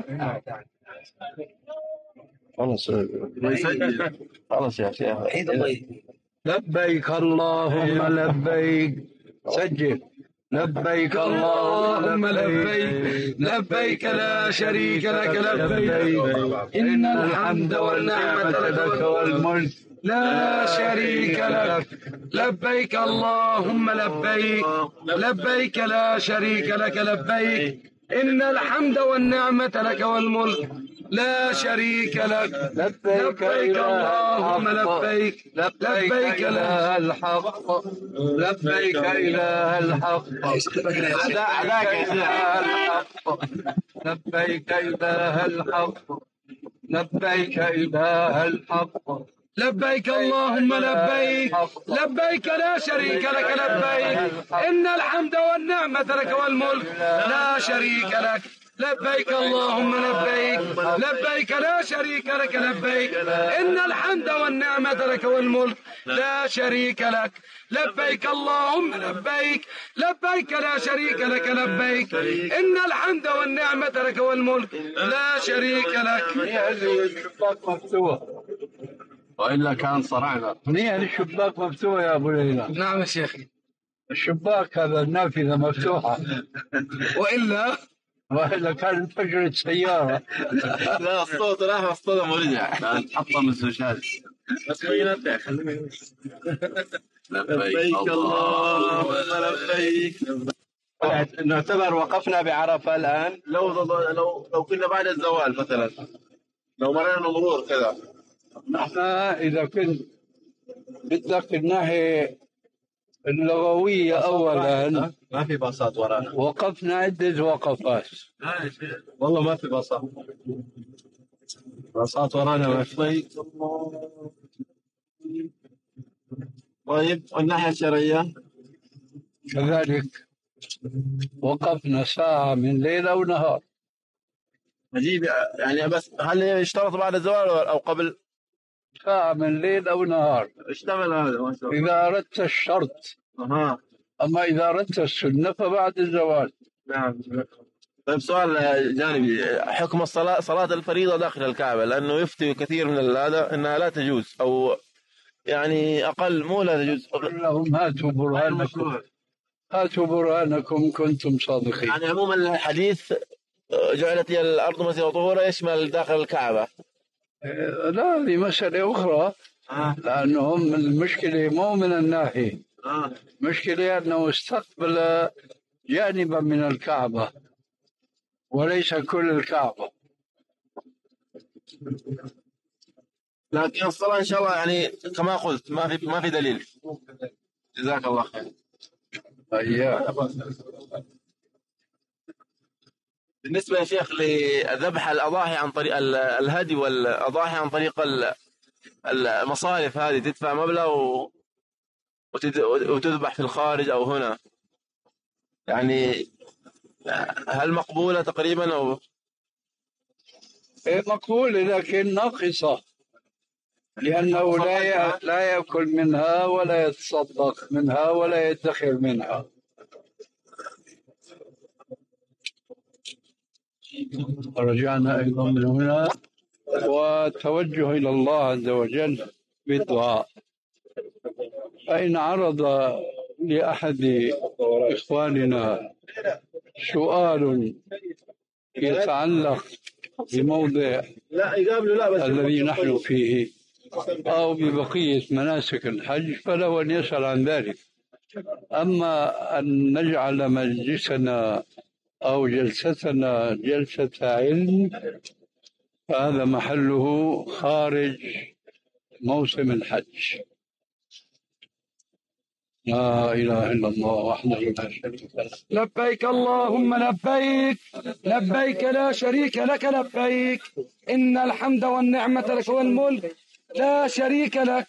خلاص خلاص يا شيخ. لبيك اللهم لبيك. سجل. لبيك اللهم لبيك لبيك لا شريك لك لبيك إن الحمد والنعمة لك والملك لا شريك لك لبيك اللهم لبيك لبيك لا شريك لك لبيك إن الحمد والنعمة لك والملك لا شريك لك لبيك اللهم لبيك لبيك لا الحق لبيك إله الحق لبيك إله الحق لبيك إله الحق لبيك اللهم لبيك لبيك لا شريك لك لبيك إن الحمد والنعمة لك والملك لا شريك لك لبيك اللهم لبيك لبيك لا شريك لك لبيك إن الحمد والنعمة لك والملك لا شريك لك لبيك اللهم لبيك لبيك لا شريك لك لبيك إن الحمد والنعمة لك والملك لا شريك لك. الشباك مفتوح وإلا كان صرعنا. منيح الشباك مفتوح يا أبو ليلى. نعم يا شيخي. الشباك هذا النافذة مفتوحة وإلا وإلا كان انفجرت سيارة. لا الصوت راح واصطدم ورجع حطم الزجاج. بس لبيك اللهم لبيك. نعتبر وقفنا بعرفة الآن. لو لو لو كنا بعد الزوال مثلا لو مرينا مرور كذا. نحن إذا كنت بدك الناحية اللغوية أولا ما في باصات ورانا. وقفنا عدة وقفات. والله ما في باصات. باصات ورانا ما في. طيب والناحية الشرعية كذلك وقفنا ساعة من ليلة ونهار. عجيب يعني. بس هل يشترط بعد الزوال أو قبل؟ ساعة من ليل أو نهار. اشتمل هذا ما شاء الله. إذا أردت الشرط. أها. أما إذا أردت السنة فبعد الزوال. نعم. طيب سؤال جانبي، حكم الصلاة صلاة الفريضة داخل الكعبة، لأنه يفتي كثير من هذا أنها لا تجوز أو يعني أقل مو لا تجوز. لهم هاتوا برهانكم هاتوا برهانكم كنتم صادقين. يعني عموما الحديث جعلت هي الأرض مسجدا طهورا يشمل داخل الكعبة. لا هذه مسألة أخرى. آه. لأنهم المشكلة مو من الناحية. آه. مشكلة أنه استقبل جانبا من الكعبة وليس كل الكعبة. لكن الصلاة إن شاء الله يعني كما قلت ما في ما في دليل. جزاك الله خير. أيوه. بالنسبة يا شيخ لذبح الأضاحي عن طريق الهدي والأضاحي عن طريق المصارف، هذه تدفع مبلغ وتذبح في الخارج أو هنا، يعني هل مقبولة تقريبا أو؟ مقبولة لكن ناقصة، لأنه لا لا يأكل منها ولا يتصدق منها ولا يدخر منها. رجعنا أيضا من هنا وتوجه إلى الله عز وجل بالدعاء. فإن عرض لأحد إخواننا سؤال يتعلق بموضع الذي نحن فيه أو ببقية مناسك الحج فله أن يسأل عن ذلك. أما أن نجعل مجلسنا أو جلستنا جلسة علم فهذا محله خارج موسم الحج. لا إله إلا الله وحده لا شريك له. لبيك اللهم لبيك، لبيك لا شريك لك لبيك، إن الحمد والنعمة لك والملك لا شريك لك.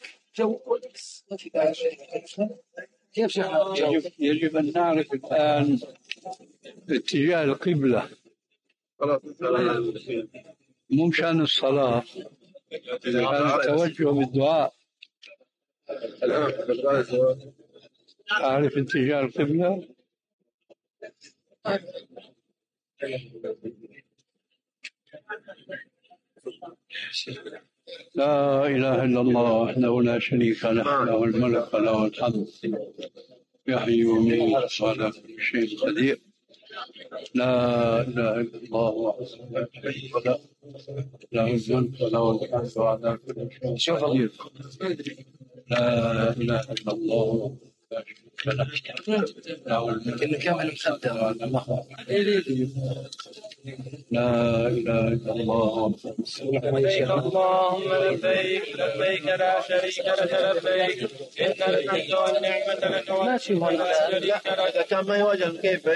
كيف شيخنا؟ يجب, يجب أن نعرف الآن اتجاه القبلة، مو مشان الصلاة، مشان التوجه بالدعاء. أعرف اتجاه القبلة. لا إله إلا الله وحده لا شريك له، له الملك وله الحمد يحيي ويميت وعلى كل شيء قدير. لا إله إلا الله وحده لا شريك له، له الملك وله الحمد وعلى كل شيء قدير. لا إله إلا الله لا شريك له، له الملك وله لا إله إلا الله. لبيك اللهم لبيك، لبيك لا شريك لك لبيك، إن الحمد والنعمة لك ولا شريك لك. إذا كان ما يواجه كيف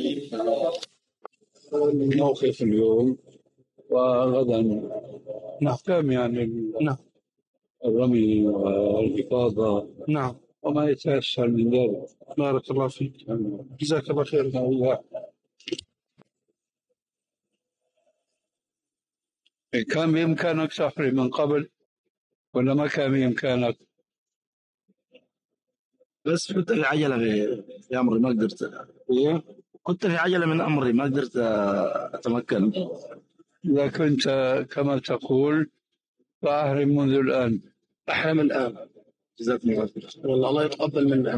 موقف اليوم وغدا نحكم يعني نعم الرمي والإفاضة نعم وما يتيسر من ذلك. بارك الله فيك، جزاك الله خير. كان بإمكانك تحرم من قبل ولا ما كان بإمكانك؟ بس كنت في عجلة في أمري ما قدرت. إيه؟ كنت في عجلة من أمري ما قدرت أتمكن. إذا كنت كما تقول فأحرم منذ الآن. أحرم الآن. جزاكم الله خير. والله الله يتقبل منا.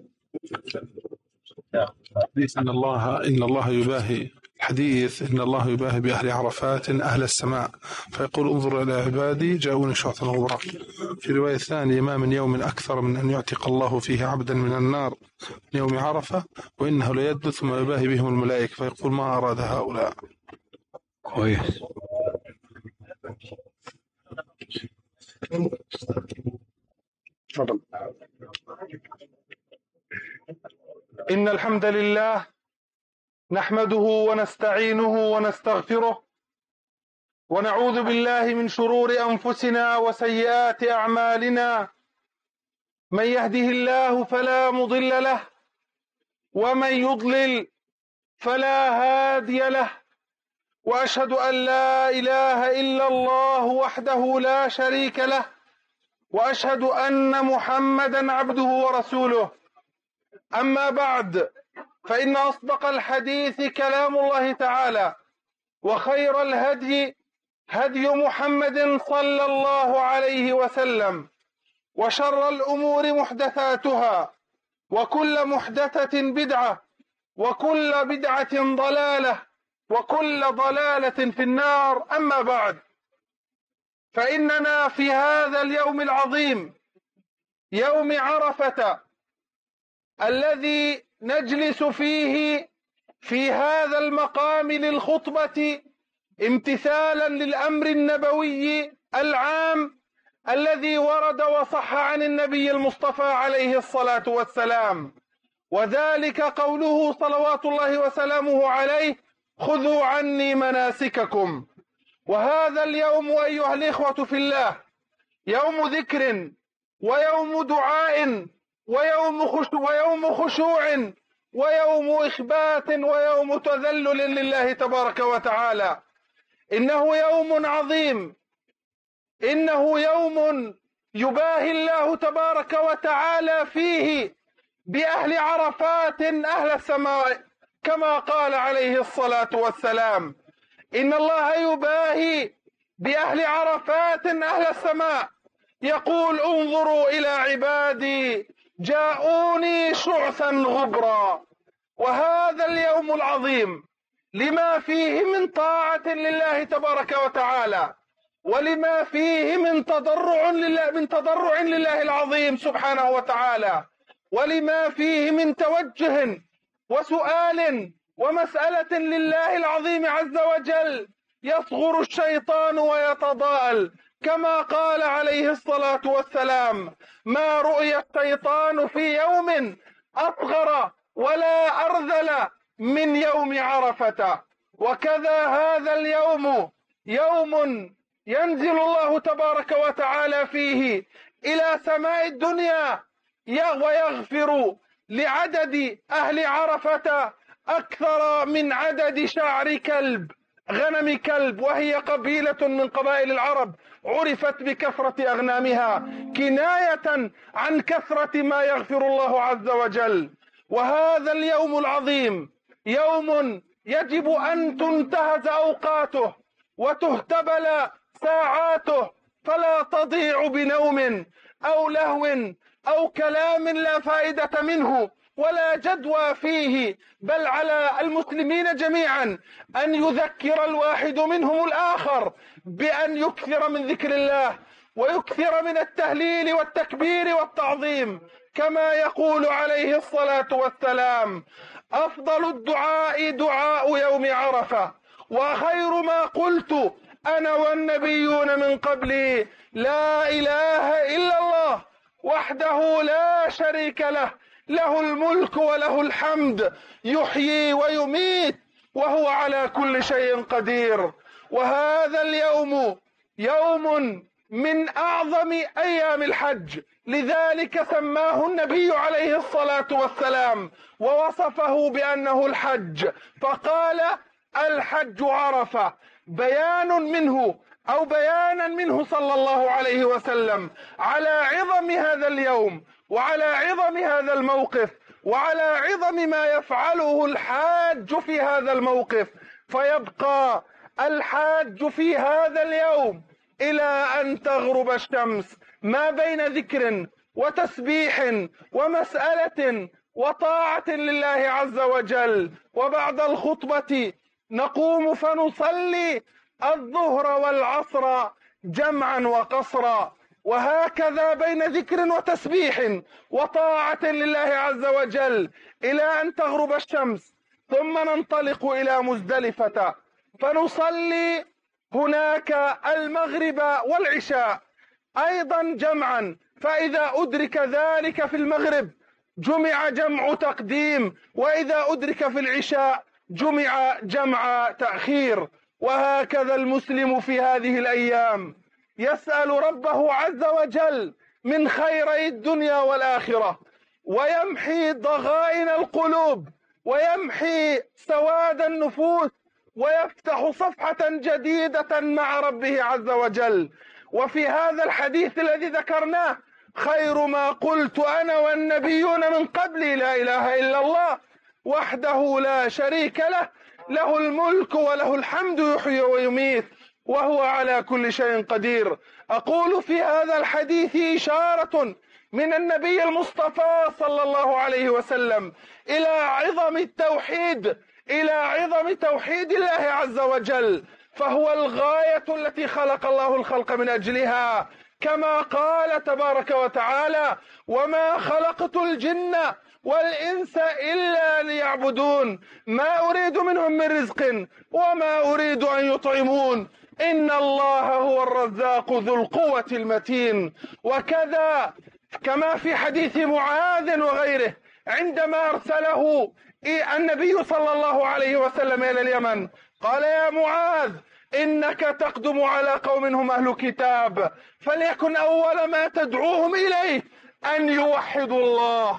إن الله إن الله يباهي حديث إن الله يباهي بأهل عرفات أهل السماء فيقول انظر إلى عبادي جاءوني شعثا غبرا. في رواية ثانية ما من يوم أكثر من أن يعتق الله فيه عبدا من النار من يوم عرفة وإنه ليدث ثم يباهي بهم الملائكة فيقول ما أراد هؤلاء. كويس. إن الحمد لله نحمده ونستعينه ونستغفره ونعوذ بالله من شرور أنفسنا وسيئات أعمالنا، من يهده الله فلا مضل له ومن يضلل فلا هادي له، وأشهد أن لا إله إلا الله وحده لا شريك له، وأشهد أن محمدا عبده ورسوله. أما بعد، فإن أصدق الحديث كلام الله تعالى، وخير الهدي هدي محمد صلى الله عليه وسلم، وشر الأمور محدثاتها، وكل محدثة بدعة، وكل بدعة ضلالة، وكل ضلالة في النار. أما بعد، فإننا في هذا اليوم العظيم يوم عرفة الذي نجلس فيه في هذا المقام للخطبة امتثالا للأمر النبوي العام الذي ورد وصح عن النبي المصطفى عليه الصلاة والسلام، وذلك قوله صلوات الله وسلامه عليه: خذوا عني مناسككم. وهذا اليوم أيها الإخوة في الله يوم ذكر ويوم دعاء ويوم خشوع, ويوم خشوع ويوم إخبات ويوم تذلل لله تبارك وتعالى. إنه يوم عظيم، إنه يوم يباهي الله تبارك وتعالى فيه بأهل عرفات أهل السماء، كما قال عليه الصلاة والسلام: إن الله يباهي بأهل عرفات أهل السماء، يقول: انظروا إلى عبادي جاءوني شعثا غبرا. وهذا اليوم العظيم لما فيه من طاعة لله تبارك وتعالى، ولما فيه من تضرع لله من تضرع لله العظيم سبحانه وتعالى، ولما فيه من توجه وسؤال ومسألة لله العظيم عز وجل. يصغر الشيطان ويتضاءل، كما قال عليه الصلاة والسلام: ما رؤي الشيطان في يوم أصغر ولا أرذل من يوم عرفة. وكذا هذا اليوم يوم ينزل الله تبارك وتعالى فيه إلى سماء الدنيا ويغفر لعدد أهل عرفة أكثر من عدد شعر كلب غنم كلب، وهي قبيلة من قبائل العرب عرفت بكثرة أغنامها كناية عن كثرة ما يغفر الله عز وجل. وهذا اليوم العظيم يوم يجب أن تنتهز أوقاته وتهتبل ساعاته، فلا تضيع بنوم أو لهو أو كلام لا فائدة منه ولا جدوى فيه، بل على المسلمين جميعا أن يذكر الواحد منهم الآخر بأن يكثر من ذكر الله ويكثر من التهليل والتكبير والتعظيم، كما يقول عليه الصلاة والسلام: أفضل الدعاء دعاء يوم عرفة، وخير ما قلت أنا والنبيون من قبلي لا إله إلا الله وحده لا شريك له، له الملك وله الحمد، يحيي ويميت وهو على كل شيء قدير. وهذا اليوم يوم من أعظم أيام الحج، لذلك سماه النبي عليه الصلاة والسلام ووصفه بأنه الحج، فقال: الحج عرفة، بيان منه أو بيانا منه صلى الله عليه وسلم على عظم هذا اليوم وعلى عظم هذا الموقف وعلى عظم ما يفعله الحاج في هذا الموقف. فيبقى الحاج في هذا اليوم إلى أن تغرب الشمس ما بين ذكر وتسبيح ومسألة وطاعة لله عز وجل، وبعد الخطبة نقوم فنصلي الظهر والعصر جمعا وقصرا، وهكذا بين ذكر وتسبيح وطاعة لله عز وجل إلى أن تغرب الشمس، ثم ننطلق إلى مزدلفة فنصلي هناك المغرب والعشاء أيضا جمعا، فإذا أدرك ذلك في المغرب جمع جمع تقديم، وإذا أدرك في العشاء جمع جمع تأخير. وهكذا المسلم في هذه الأيام يسأل ربه عز وجل من خيري الدنيا والآخرة، ويمحي ضغائن القلوب ويمحي سواد النفوس ويفتح صفحة جديدة مع ربه عز وجل. وفي هذا الحديث الذي ذكرناه: خير ما قلت أنا والنبيون من قبلي لا إله إلا الله وحده لا شريك له، له الملك وله الحمد يحيي ويميت وهو على كل شيء قدير. أقول في هذا الحديث إشارة من النبي المصطفى صلى الله عليه وسلم إلى عظم التوحيد، إلى عظم توحيد الله عز وجل، فهو الغاية التي خلق الله الخلق من أجلها، كما قال تبارك وتعالى: وما خلقت الجن والإنس إلا ليعبدون ما أريد منهم من رزق وما أريد أن يطعمون إن الله هو الرزاق ذو القوة المتين. وكذا كما في حديث معاذ وغيره عندما أرسله النبي صلى الله عليه وسلم إلى اليمن قال: يا معاذ إنك تقدم على قوم هم أهل كتاب، فليكن أول ما تدعوهم إليه أن يوحدوا الله.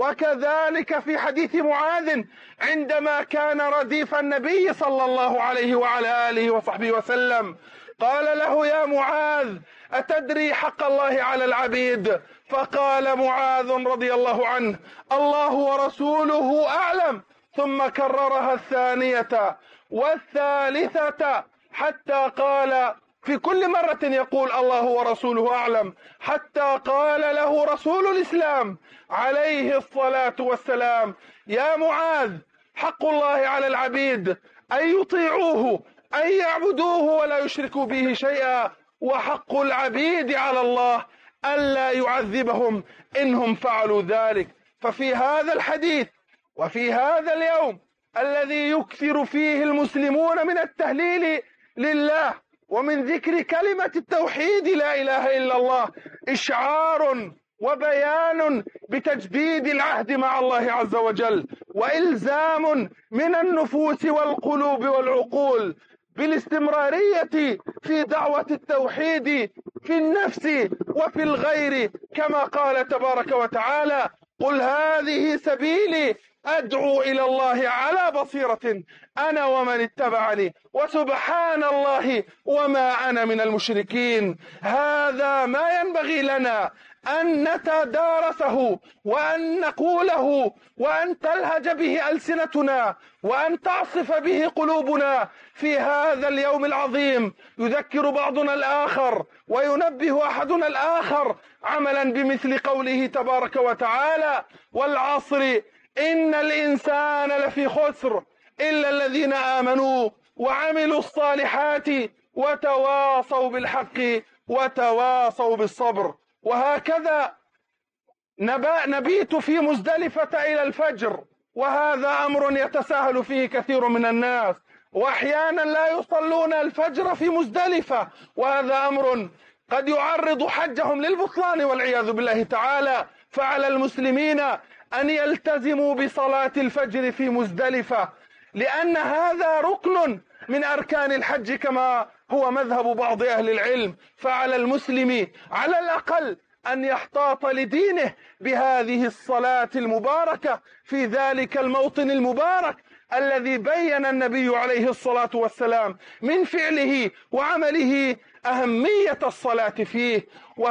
وكذلك في حديث معاذ عندما كان رديف النبي صلى الله عليه وعلى آله وصحبه وسلم قال له: يا معاذ أتدري حق الله على العبيد؟ فقال معاذ رضي الله عنه: الله ورسوله أعلم، ثم كررها الثانية والثالثة حتى قال في كل مرة يقول الله ورسوله أعلم، حتى قال له رسول الإسلام عليه الصلاة والسلام: يا معاذ حق الله على العبيد أن يطيعوه أن يعبدوه ولا يشركوا به شيئا، وحق العبيد على الله ألا يعذبهم إنهم فعلوا ذلك. ففي هذا الحديث وفي هذا اليوم الذي يكثر فيه المسلمون من التهليل لله ومن ذكر كلمة التوحيد لا إله إلا الله إشعار وبيان بتجديد العهد مع الله عز وجل، وإلزام من النفوس والقلوب والعقول بالاستمرارية في دعوة التوحيد في النفس وفي الغير، كما قال تبارك وتعالى: قل هذه سبيلي أدعو إلى الله على بصيرة أنا ومن اتبعني وسبحان الله وما أنا من المشركين. هذا ما ينبغي لنا أن نتدارسه وأن نقوله وأن تلهج به ألسنتنا وأن تعصف به قلوبنا في هذا اليوم العظيم. يذكر بعضنا الآخر وينبه أحدنا الآخر عملا بمثل قوله تبارك وتعالى: والعصر إن الإنسان لفي خسر إلا الذين آمنوا وعملوا الصالحات وتواصوا بالحق وتواصوا بالصبر. وهكذا نبيت في مزدلفة إلى الفجر، وهذا أمر يتساهل فيه كثير من الناس، وأحيانا لا يصلون الفجر في مزدلفة، وهذا أمر قد يعرض حجهم للبطلان والعياذ بالله تعالى. فعلى المسلمين أن يلتزموا بصلاة الفجر في مزدلفة، لأن هذا ركن من أركان الحج كما هو مذهب بعض أهل العلم. فعلى المسلم على الأقل أن يحتاط لدينه بهذه الصلاة المباركة في ذلك الموطن المبارك الذي بين النبي عليه الصلاة والسلام من فعله وعمله أهمية الصلاة فيه.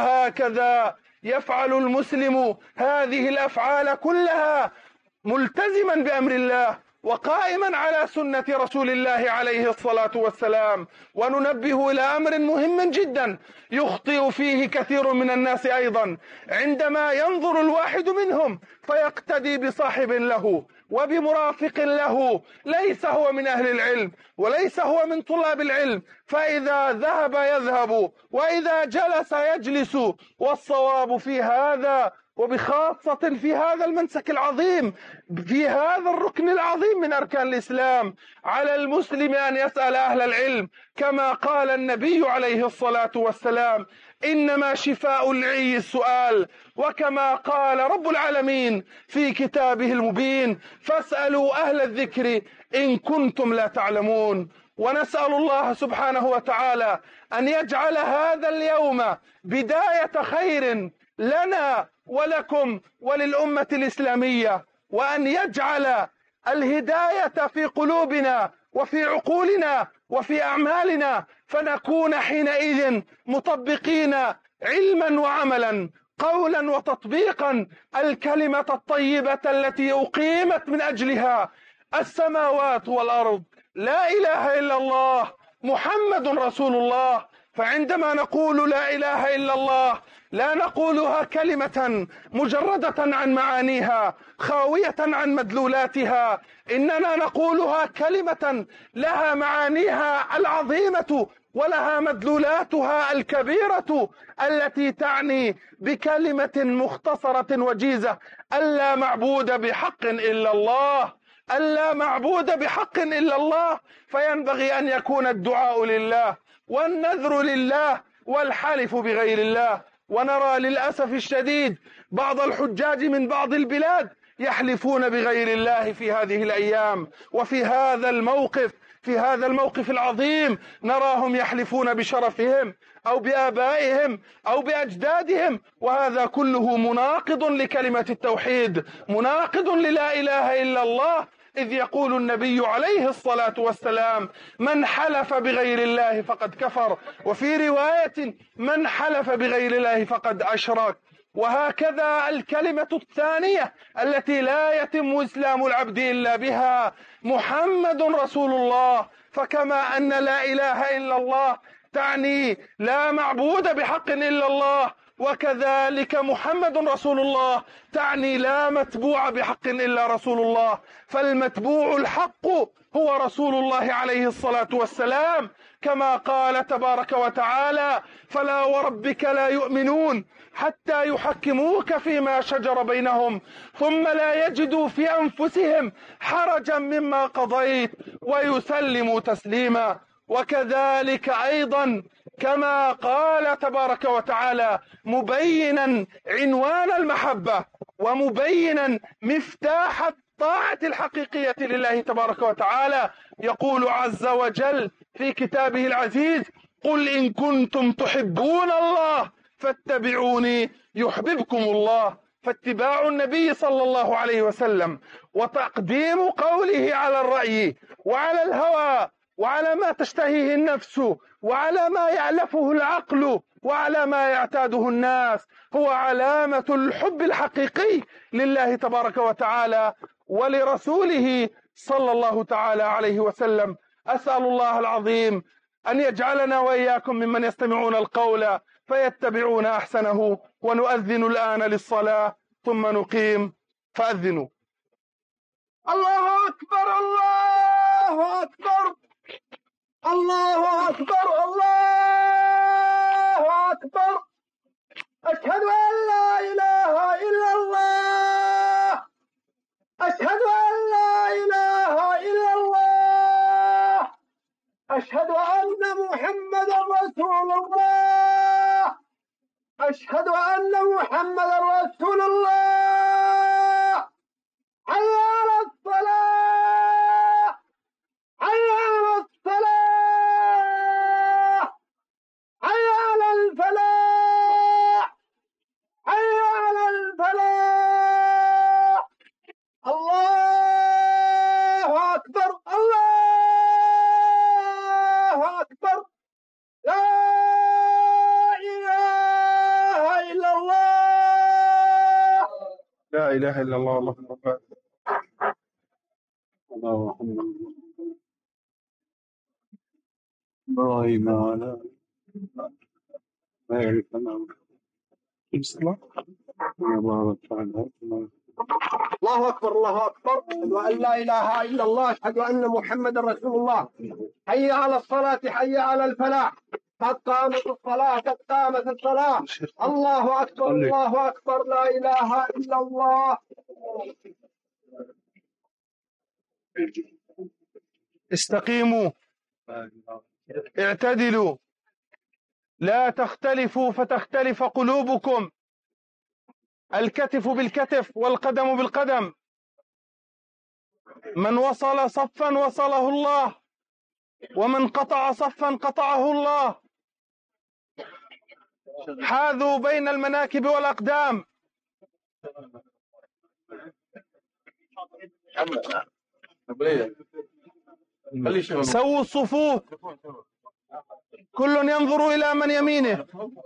وهكذا يفعل المسلم هذه الأفعال كلها ملتزما بأمر الله وقائما على سنة رسول الله عليه الصلاة والسلام. وننبه إلى أمر مهم جدا يخطئ فيه كثير من الناس أيضا، عندما ينظر الواحد منهم فيقتدي بصاحب له وبمرافق له ليس هو من أهل العلم وليس هو من طلاب العلم، فإذا ذهب يذهب وإذا جلس يجلس. والصواب في هذا وبخاصة في هذا المنسك العظيم في هذا الركن العظيم من أركان الإسلام على المسلم أن يسأل أهل العلم، كما قال النبي عليه الصلاة والسلام: إنما شفاء العي السؤال، وكما قال رب العالمين في كتابه المبين: فاسألوا أهل الذكر إن كنتم لا تعلمون. ونسأل الله سبحانه وتعالى أن يجعل هذا اليوم بداية خير لنا ولكم وللأمة الإسلامية، وأن يجعل الهداية في قلوبنا وفي عقولنا وفي أعمالنا، فنكون حينئذ مطبقين علما وعملا قولا وتطبيقا الكلمة الطيبة التي أقيمت من أجلها السماوات والأرض: لا إله إلا الله محمد رسول الله. فعندما نقول لا إله إلا الله لا نقولها كلمة مجردة عن معانيها خاوية عن مدلولاتها، إننا نقولها كلمة لها معانيها العظيمة ولها مدلولاتها الكبيرة التي تعني بكلمة مختصرة وجيزة: ألا معبود بحق إلا الله، ألا معبود بحق إلا الله. فينبغي أن يكون الدعاء لله والنذر لله والحلف بغير الله. ونرى للأسف الشديد بعض الحجاج من بعض البلاد يحلفون بغير الله في هذه الأيام، وفي هذا الموقف في هذا الموقف العظيم نراهم يحلفون بشرفهم أو بآبائهم أو بأجدادهم، وهذا كله مناقض لكلمة التوحيد، مناقض للا إله إلا الله، إذ يقول النبي عليه الصلاة والسلام: من حلف بغير الله فقد كفر، وفي رواية: من حلف بغير الله فقد أشرك. وهكذا الكلمة الثانية التي لا يتم إسلام العبد إلا بها: محمد رسول الله. فكما أن لا إله إلا الله تعني لا معبود بحق إلا الله، وكذلك محمد رسول الله تعني لا متبوع بحق إلا رسول الله، فالمتبوع الحق هو رسول الله عليه الصلاة والسلام، كما قال تبارك وتعالى: فلا وربك لا يؤمنون حتى يحكموك فيما شجر بينهم ثم لا يجدوا في أنفسهم حرجا مما قضيت ويسلموا تسليما. وكذلك أيضا كما قال تبارك وتعالى مبينا عنوان المحبة ومبينا مفتاح الطاعة الحقيقية لله تبارك وتعالى، يقول عز وجل في كتابه العزيز: قل إن كنتم تحبون الله فاتبعوني يحببكم الله. فاتباع النبي صلى الله عليه وسلم وتقديم قوله على الرأي وعلى الهوى وعلى ما تشتهيه النفس وعلى ما يألفه العقل وعلى ما يعتاده الناس هو علامة الحب الحقيقي لله تبارك وتعالى ولرسوله صلى الله تعالى عليه وسلم. أسأل الله العظيم أن يجعلنا وإياكم ممن يستمعون القول فيتبعون أحسنه. ونؤذن الآن للصلاة ثم نقيم، فأذنوا. الله أكبر الله أكبر الله أكبر الله أكبر. أشهد أن لا إله إلا الله أشهد أن لا إله إلا الله أشهد أن محمدا رسول الله أشهد أن محمدا رسول الله. حي على الصلاة حي على الصلاة حي على الفلاح حي على الفلاح. الله أكبر الله أكبر. لا إله إلا الله لا إله إلا الله. الله أكبر. إبراهيم على غير تمام. الله أكبر الله أكبر. أشهد أن لا إله إلا الله أشهد أن محمدا رسول الله. حي على الصلاة حي على الفلاح. قد قامت الصلاة قد قامت الصلاة. الله أكبر الله أكبر. لا إله إلا الله. استقيموا اعتدلوا لا تختلفوا فتختلف قلوبكم. الكتف بالكتف والقدم بالقدم. من وصل صفا وصله الله ومن قطع صفا قطعه الله. حاذوا بين المناكب والأقدام. سووا الصفوف. كل ينظر إلى من يمينه.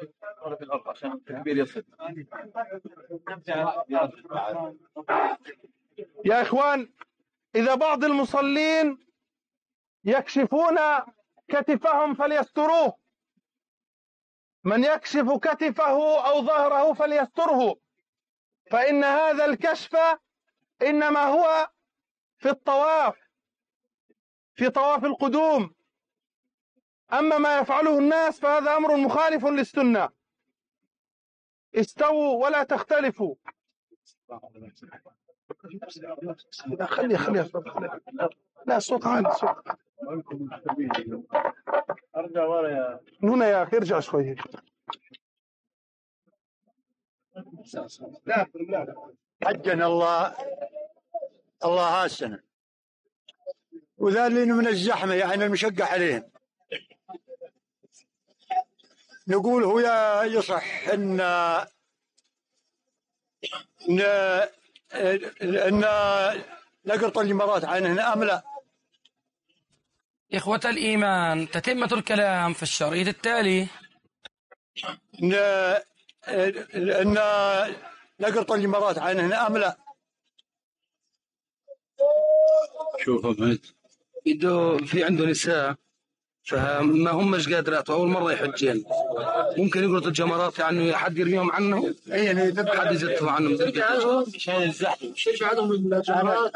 يا إخوان، إذا بعض المصلين يكشفون كتفهم فليستروه. من يكشف كتفه أو ظهره فليستره، فإن هذا الكشف إنما هو في الطواف، في طواف القدوم. أما ما يفعله الناس فهذا أمر مخالف للسنة. استووا ولا تختلفوا. خلي خلي لا الصوت عالي. الصوت ارجع ورا يا هنا يا اخي. ارجع شوي. حجنا الله الله هالسنة، وذالين من الزحمة يعني المشقة عليهم. نقول هو يصح ان ان ان نقرط الجمرات عنهن ام لا؟ إخوة الإيمان، تتمة الكلام في الشريط التالي. ان ان نقرط الجمرات عنهن ام لا؟ شوف أحمد، يدو في عنده نساء فما همش قادرات وأول مرة يحجين، ممكن يقرط الجمرات يعني حد يرميهم عنه، حد يزتهم عنهم عشان الزحمة. شوف عندهم الجمرات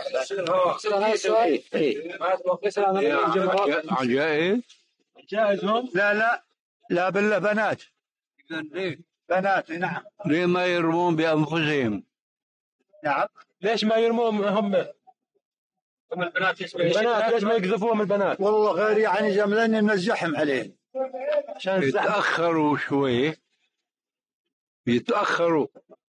عجائز جائزهم؟ لا لا لا بالله بنات بنات. نعم. ليه ما يرمون بأنفسهم؟ نعم. ليش ما يرمون هم؟ هم البنات البنات ليش ما يقذفوهم البنات؟ والله غير يعني جملني من الزحم عليه. عشان يتأخروا شوي، يتأخروا